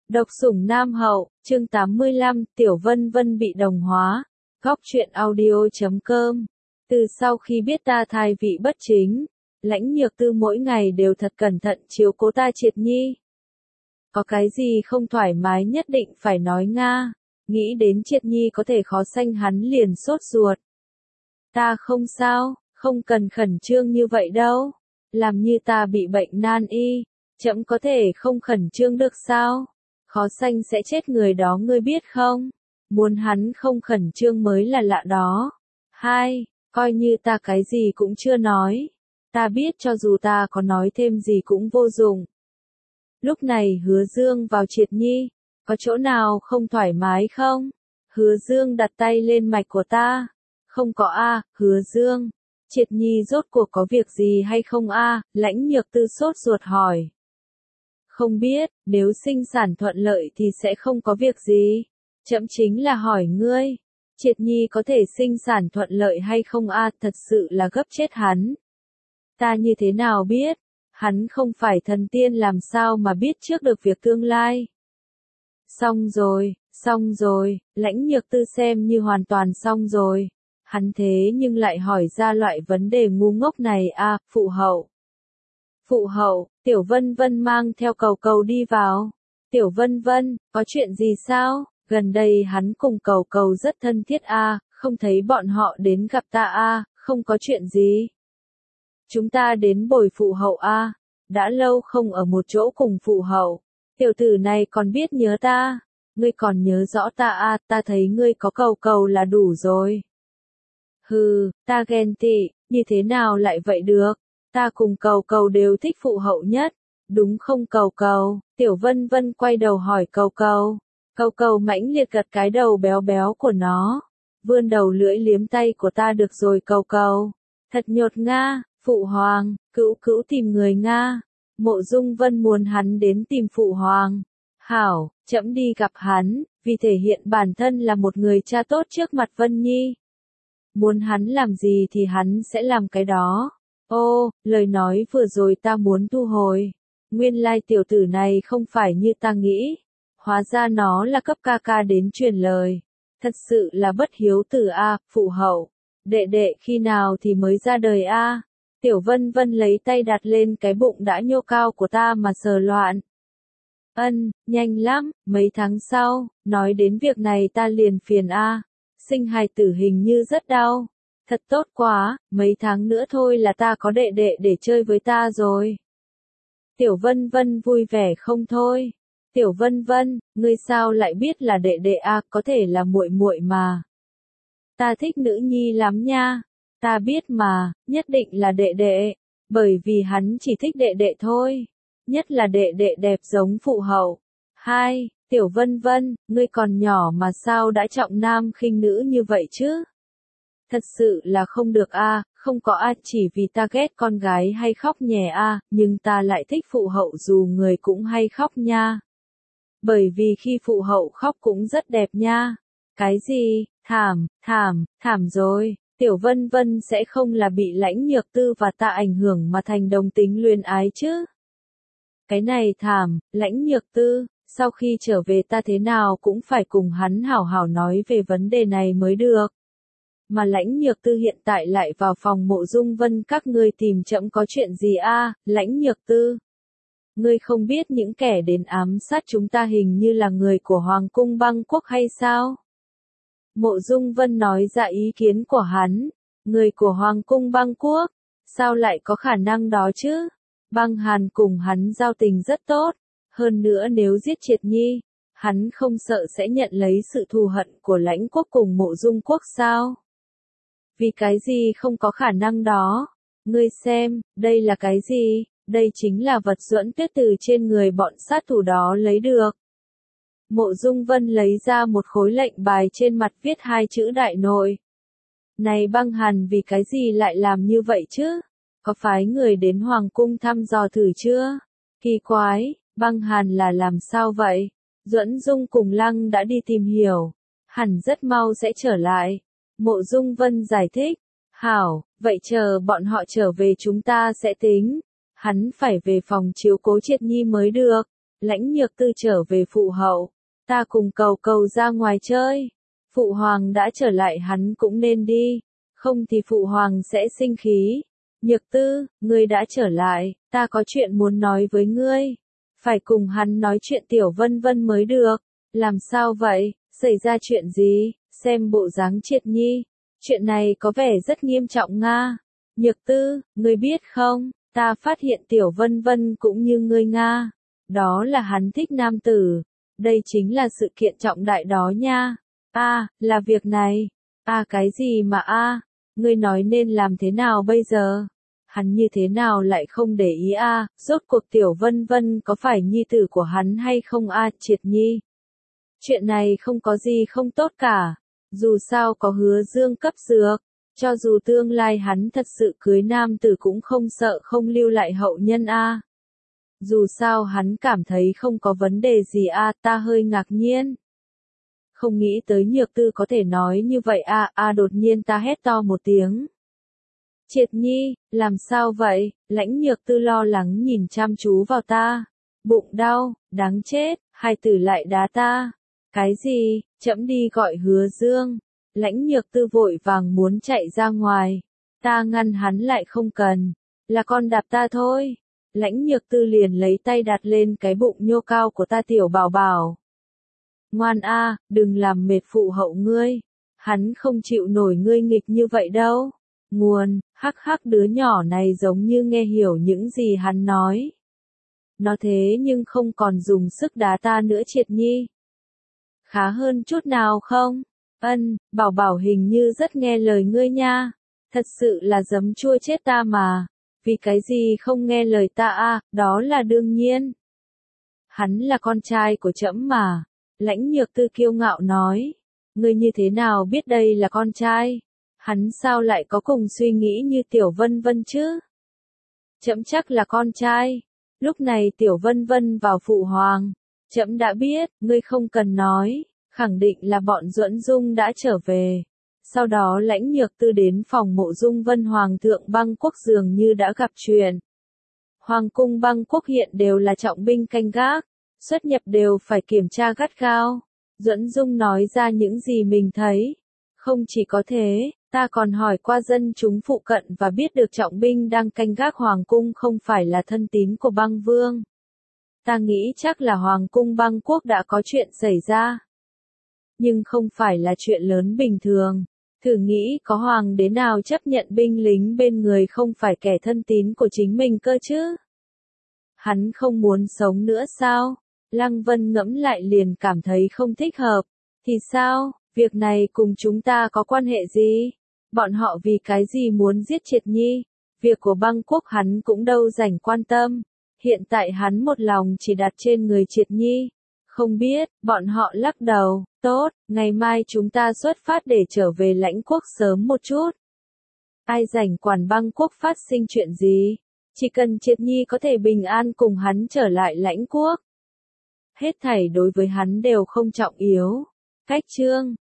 Độc sủng Nam Hậu, chương 85, Tiểu Vân Vân bị đồng hóa. Góc truyện audio.com. Từ sau khi biết ta thai vị bất chính, Lãnh Nhược Tư mỗi ngày đều thật cẩn thận chiếu cố ta Triệt Nhi. Có cái gì không thoải mái nhất định phải nói Nga, nghĩ đến Triệt Nhi có thể khó sanh hắn liền sốt ruột. Ta không sao, không cần khẩn trương như vậy đâu, làm như ta bị bệnh nan y, chậm có thể không khẩn trương được sao? Khó sanh sẽ chết người đó ngươi biết không? Muốn hắn không khẩn trương mới là lạ đó. 2. Coi như ta cái gì cũng chưa nói. Ta biết cho dù ta có nói thêm gì cũng vô dụng. Lúc này Hứa Dương vào Triệt Nhi, có chỗ nào không thoải mái không? Hứa Dương đặt tay lên mạch của ta. Không có a, Hứa Dương. Triệt Nhi rốt cuộc có việc gì hay không a? Lãnh Nhược Tư sốt ruột hỏi. Không biết, nếu sinh sản thuận lợi thì sẽ không có việc gì. Chậm chính là hỏi ngươi. Triệt Nhi có thể sinh sản thuận lợi hay không a? Thật sự là gấp chết hắn. Ta như thế nào biết? Hắn không phải thần tiên làm sao mà biết trước được việc tương lai. Xong rồi, Lãnh Nhược Tư xem như hoàn toàn xong rồi. Hắn thế nhưng lại hỏi ra loại vấn đề ngu ngốc này a, phụ hậu. Phụ hậu, Tiểu Vân Vân mang theo Cầu Cầu đi vào. Tiểu Vân Vân, có chuyện gì sao? Gần đây hắn cùng Cầu Cầu rất thân thiết a, không thấy bọn họ đến gặp ta a, không có chuyện gì. Chúng ta đến bồi phụ hậu a, đã lâu không ở một chỗ cùng phụ hậu. Tiểu tử này còn biết nhớ ta, ngươi còn nhớ rõ ta a, ta thấy ngươi có Cầu Cầu là đủ rồi. Hừ, ta ghen tị, như thế nào lại vậy được? Ta cùng Cầu Cầu đều thích phụ hậu nhất, đúng không Cầu Cầu? Tiểu Vân Vân quay đầu hỏi Cầu Cầu. Cầu Cầu mãnh liệt gật cái đầu béo béo của nó, vươn đầu lưỡi liếm tay của ta được rồi Cầu Cầu. Thật nhột Nga, phụ hoàng, cữu cữu tìm người Nga. Mộ Dung Vân muốn hắn đến tìm phụ hoàng. Hảo, trẫm đi gặp hắn, vì thể hiện bản thân là một người cha tốt trước mặt Vân Nhi. Muốn hắn làm gì thì hắn sẽ làm cái đó. Ô, lời nói vừa rồi ta muốn thu hồi. Nguyên lai tiểu tử này không phải như ta nghĩ. Hóa ra nó là cấp ca ca đến truyền lời. Thật sự là bất hiếu tử a, phụ hậu. Đệ đệ khi nào thì mới ra đời a? Tiểu Vân Vân lấy tay đặt lên cái bụng đã nhô cao của ta mà sờ loạn. Nhanh lắm, mấy tháng sau, nói đến việc này ta liền phiền a. Sinh hài tử hình như rất đau. Thật tốt quá, mấy tháng nữa thôi là ta có đệ đệ để chơi với ta rồi. Tiểu Vân Vân vui vẻ không thôi. Tiểu Vân Vân, ngươi sao lại biết là đệ đệ a, có thể là muội muội mà. Ta thích nữ nhi lắm nha. Ta biết mà, nhất định là đệ đệ, bởi vì hắn chỉ thích đệ đệ thôi. Nhất là đệ đệ đẹp giống phụ hậu. 2. Tiểu Vân Vân, ngươi còn nhỏ mà sao đã trọng nam khinh nữ như vậy chứ? Thật sự là không được a, không có a, chỉ vì ta ghét con gái hay khóc nhè a, nhưng ta lại thích phụ hậu dù người cũng hay khóc nha. Bởi vì khi phụ hậu khóc cũng rất đẹp nha. Cái gì? Thảm rồi. Tiểu Vân Vân sẽ không là bị Lãnh Nhược Tư và ta ảnh hưởng mà thành đồng tính luyến ái chứ? Cái này thảm, Lãnh Nhược Tư, sau khi trở về ta thế nào cũng phải cùng hắn hảo hảo nói về vấn đề này mới được. Mà Lãnh Nhược Tư hiện tại lại vào phòng Mộ Dung Vân các ngươi tìm trẫm có chuyện gì a? Lãnh Nhược Tư. Ngươi không biết những kẻ đến ám sát chúng ta hình như là người của Hoàng cung Băng Quốc hay sao? Mộ Dung Vân nói ra ý kiến của hắn. Người của Hoàng cung Băng Quốc? Sao lại có khả năng đó chứ? Băng Hàn cùng hắn giao tình rất tốt. Hơn nữa nếu giết Triệt Nhi, hắn không sợ sẽ nhận lấy sự thù hận của Lãnh Quốc cùng Mộ Dung Quốc sao? Vì cái gì không có khả năng đó? Ngươi xem, đây là cái gì? Đây chính là vật duẫn tuyết từ trên người bọn sát thủ đó lấy được. Mộ Dung Vân lấy ra một khối lệnh bài trên mặt viết hai chữ đại nội. Này Băng Hàn vì cái gì lại làm như vậy chứ? Có phái người đến Hoàng cung thăm dò thử chưa? Kỳ quái, Băng Hàn là làm sao vậy? Duẫn Dung cùng Lăng đã đi tìm hiểu. Hẳn rất mau sẽ trở lại. Mộ Dung Vân giải thích. Hảo, vậy chờ bọn họ trở về chúng ta sẽ tính. Hắn phải về phòng chiếu cố Triệt Nhi mới được. Lãnh Nhược Tư trở về phụ hậu, ta cùng cầu cầu ra ngoài chơi. Phụ hoàng đã trở lại hắn cũng nên đi, không thì phụ hoàng sẽ sinh khí. Nhược Tư, ngươi đã trở lại, ta có chuyện muốn nói với ngươi. Phải cùng hắn nói chuyện Tiểu Vân Vân mới được. Làm sao vậy, xảy ra chuyện gì, xem bộ dáng Triệt Nhi. Chuyện này có vẻ rất nghiêm trọng Nga. Nhược Tư, ngươi biết không, ta phát hiện Tiểu Vân Vân cũng như ngươi Nga. Đó là hắn thích nam tử. Đây chính là sự kiện trọng đại đó nha. Là việc này. Cái gì mà ngươi nói nên làm thế nào bây giờ? Hắn như thế nào lại không để ý rốt cuộc Tiểu Vân Vân có phải nhi tử của hắn hay không Triệt Nhi? Chuyện này không có gì không tốt cả. Dù sao có Hứa Dương cấp dược, cho dù tương lai hắn thật sự cưới nam tử cũng không sợ không lưu lại hậu nhân Dù sao hắn cảm thấy không có vấn đề gì ta hơi ngạc nhiên. Không nghĩ tới Nhược Tư có thể nói như vậy đột nhiên ta hét to một tiếng. Triệt Nhi, làm sao vậy? Lãnh Nhược Tư lo lắng nhìn chăm chú vào ta. Bụng đau, đáng chết, hai tử lại đá ta. Cái gì, trẫm đi gọi Hứa Dương. Lãnh Nhược Tư vội vàng muốn chạy ra ngoài. Ta ngăn hắn lại không cần. Là con đạp ta thôi. Lãnh Nhược Tư liền lấy tay đặt lên cái bụng nhô cao của ta tiểu bảo bảo. Ngoan đừng làm mệt phụ hậu ngươi. Hắn không chịu nổi ngươi nghịch như vậy đâu. Nguồn, hắc đứa nhỏ này giống như nghe hiểu những gì hắn nói. Nó thế nhưng không còn dùng sức đá ta nữa Triệt Nhi. Khá hơn chút nào không? Bảo bảo hình như rất nghe lời ngươi nha. Thật sự là giấm chua chết ta mà. Vì cái gì không nghe lời ta đó là đương nhiên. Hắn là con trai của trẫm mà. Lãnh Nhược Tư kiêu ngạo nói. Ngươi như thế nào biết đây là con trai? Hắn sao lại có cùng suy nghĩ như Tiểu Vân Vân chứ? Trẫm chắc là con trai. Lúc này Tiểu Vân Vân vào phụ hoàng. Trẫm đã biết, ngươi không cần nói, khẳng định là bọn Duẫn Dung đã trở về. Sau đó Lãnh Nhược Tư đến phòng mộ Dung Vân Hoàng thượng Bangkok dường như đã gặp chuyện. Hoàng cung Bangkok hiện đều là trọng binh canh gác, xuất nhập đều phải kiểm tra gắt gao. Duẫn Dung nói ra những gì mình thấy. Không chỉ có thế, ta còn hỏi qua dân chúng phụ cận và biết được trọng binh đang canh gác hoàng cung không phải là thân tín của băng vương. Ta nghĩ chắc là hoàng cung Bangkok đã có chuyện xảy ra. Nhưng không phải là chuyện lớn bình thường. Thử nghĩ có hoàng đế nào chấp nhận binh lính bên người không phải kẻ thân tín của chính mình cơ chứ? Hắn không muốn sống nữa sao? Lăng Vân ngẫm lại liền cảm thấy không thích hợp. Thì sao, việc này cùng chúng ta có quan hệ gì? Bọn họ vì cái gì muốn giết Triệt Nhi? Việc của Bangkok hắn cũng đâu rảnh quan tâm. Hiện tại hắn một lòng chỉ đặt trên người Triệt Nhi. Không biết, bọn họ lắc đầu. Tốt, ngày mai chúng ta xuất phát để trở về lãnh quốc sớm một chút. Ai rảnh quản Bangkok phát sinh chuyện gì? Chỉ cần Triệt Nhi có thể bình an cùng hắn trở lại lãnh quốc. Hết thảy đối với hắn đều không trọng yếu. Cách chương